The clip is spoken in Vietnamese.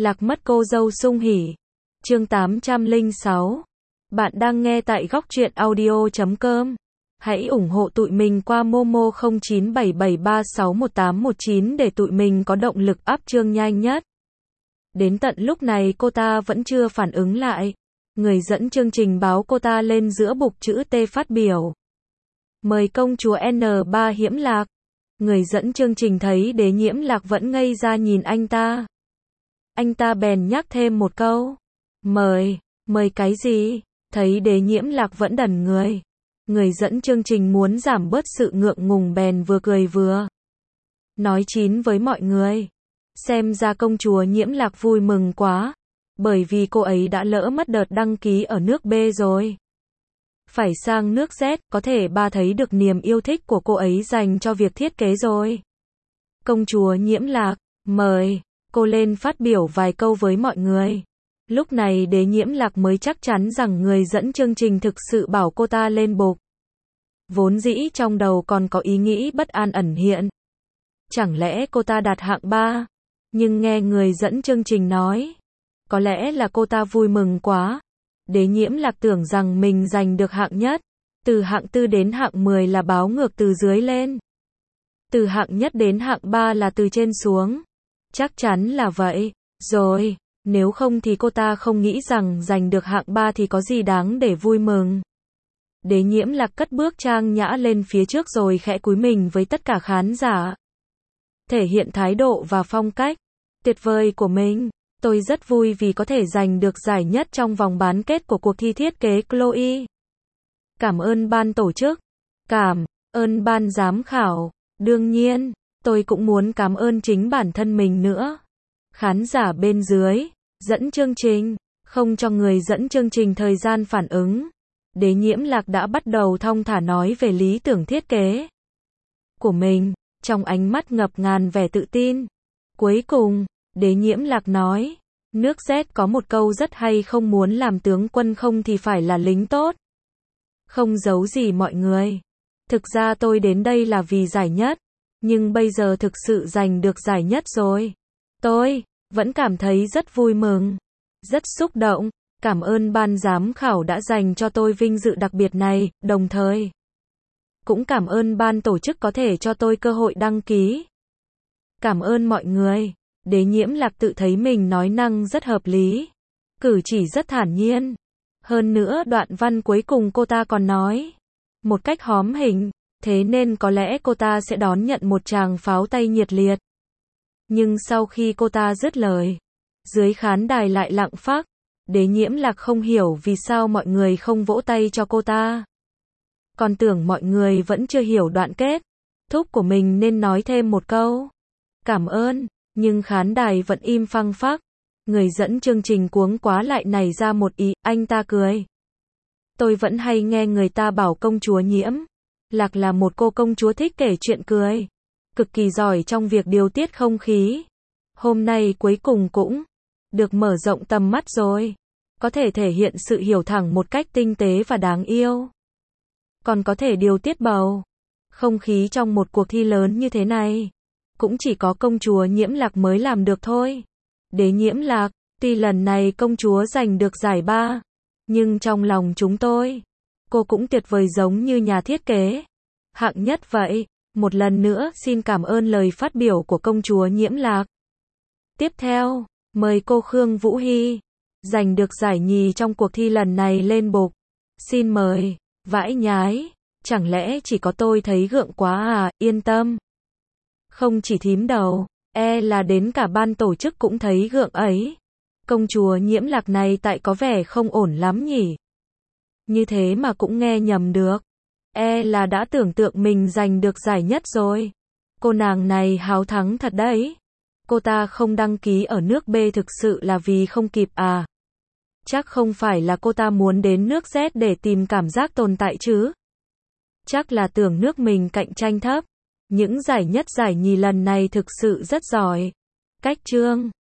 Lạc mất cô dâu sung hỉ. Chương 806. Bạn đang nghe tại góc truyện audio.com. Hãy ủng hộ tụi mình qua Momo 0977361819 để tụi mình có động lực up chương nhanh nhất. Đến tận lúc này cô ta vẫn chưa phản ứng lại. Người dẫn chương trình báo cô ta lên giữa bục chữ T phát biểu. Mời công chúa N3 Hiễm Lạc. Người dẫn chương trình thấy Đế Nhiễm Lạc vẫn ngây ra nhìn anh ta. Anh ta bèn nhắc thêm một câu. Mời cái gì? Thấy Đế Nhiễm Lạc vẫn đần người. Người dẫn chương trình muốn giảm bớt sự ngượng ngùng bèn vừa cười vừa nói chín với mọi người. Xem ra công chúa Nhiễm Lạc vui mừng quá. Bởi vì cô ấy đã lỡ mất đợt đăng ký ở nước B rồi. Phải sang nước Z, có thể ba thấy được niềm yêu thích của cô ấy dành cho việc thiết kế rồi. Công chúa Nhiễm Lạc, mời cô lên phát biểu vài câu với mọi người. Lúc này Đế Nhiễm Lạc mới chắc chắn rằng người dẫn chương trình thực sự bảo cô ta lên bục. Vốn dĩ trong đầu còn có ý nghĩ bất an ẩn hiện. Chẳng lẽ cô ta đạt hạng 3? Nhưng nghe người dẫn chương trình nói, có lẽ là cô ta vui mừng quá. Đế Nhiễm Lạc tưởng rằng mình giành được hạng nhất. Từ hạng 4 đến hạng 10 là báo ngược từ dưới lên. Từ hạng nhất đến hạng 3 là từ trên xuống. Chắc chắn là vậy. Rồi, nếu không thì cô ta không nghĩ rằng giành được hạng 3 thì có gì đáng để vui mừng. Đế Nhiễm Lạc cất bước trang nhã lên phía trước rồi khẽ cúi mình với tất cả khán giả. Thể hiện thái độ và phong cách tuyệt vời của mình. Tôi rất vui vì có thể giành được giải nhất trong vòng bán kết của cuộc thi thiết kế Chloe. Cảm ơn ban tổ chức. Cảm ơn ban giám khảo. Đương nhiên, tôi cũng muốn cảm ơn chính bản thân mình nữa. Khán giả bên dưới, dẫn chương trình, không cho người dẫn chương trình thời gian phản ứng. Đế Nhiễm Lạc đã bắt đầu thong thả nói về lý tưởng thiết kế của mình, trong ánh mắt ngập ngàn vẻ tự tin. Cuối cùng, Đế Nhiễm Lạc nói, nước Z có một câu rất hay, không muốn làm tướng quân không thì phải là lính tốt. Không giấu gì mọi người. Thực ra tôi đến đây là vì giải nhất, nhưng bây giờ thực sự giành được giải nhất rồi. Tôi vẫn cảm thấy rất vui mừng, rất xúc động. Cảm ơn ban giám khảo đã dành cho tôi vinh dự đặc biệt này, đồng thời cũng cảm ơn ban tổ chức có thể cho tôi cơ hội đăng ký. Cảm ơn mọi người. Đế Nhiễm Lạc tự thấy mình nói năng rất hợp lý, cử chỉ rất thản nhiên. Hơn nữa đoạn văn cuối cùng cô ta còn nói một cách hóm hình, thế nên có lẽ cô ta sẽ đón nhận một tràng pháo tay nhiệt liệt. Nhưng sau khi cô ta dứt lời, dưới khán đài lại lặng phắc. Đế Nhiễm Lạc không hiểu vì sao mọi người không vỗ tay cho cô ta. Còn tưởng mọi người vẫn chưa hiểu đoạn kết thúc của mình nên nói thêm một câu cảm ơn, nhưng khán đài vẫn im phăng phắc. Người dẫn chương trình cuống quá lại nảy ra một ý, anh ta cười. Tôi vẫn hay nghe người ta bảo công chúa Nhiễm Lạc là một cô công chúa thích kể chuyện cười, cực kỳ giỏi trong việc điều tiết không khí. Hôm nay cuối cùng cũng được mở rộng tầm mắt rồi. Có thể thể hiện sự hiểu thẳng một cách tinh tế và đáng yêu. Còn có thể điều tiết bầu không khí trong một cuộc thi lớn như thế này. Cũng chỉ có công chúa Nhiễm Lạc mới làm được thôi. Đế Nhiễm Lạc, tuy lần này công chúa giành được giải 3, nhưng trong lòng chúng tôi, cô cũng tuyệt vời giống như nhà thiết kế hạng nhất vậy. Một lần nữa xin cảm ơn lời phát biểu của công chúa Nhiễm Lạc. Tiếp theo, mời cô Khương Vũ Hy, giành được giải nhì trong cuộc thi lần này lên bục. Xin mời. Vãi nhái, chẳng lẽ chỉ có tôi thấy gượng quá à? Yên tâm. Không chỉ thím đầu, là đến cả ban tổ chức cũng thấy gượng ấy. Công chúa Nhiễm Lạc này tại có vẻ không ổn lắm nhỉ. Như thế mà cũng nghe nhầm được. Là đã tưởng tượng mình giành được giải nhất rồi. Cô nàng này háo thắng thật đấy. Cô ta không đăng ký ở nước B thực sự là vì không kịp à? Chắc không phải là cô ta muốn đến nước Z để tìm cảm giác tồn tại chứ? Chắc là tưởng nước mình cạnh tranh thấp. Những giải nhất giải nhì lần này thực sự rất giỏi. Cách chương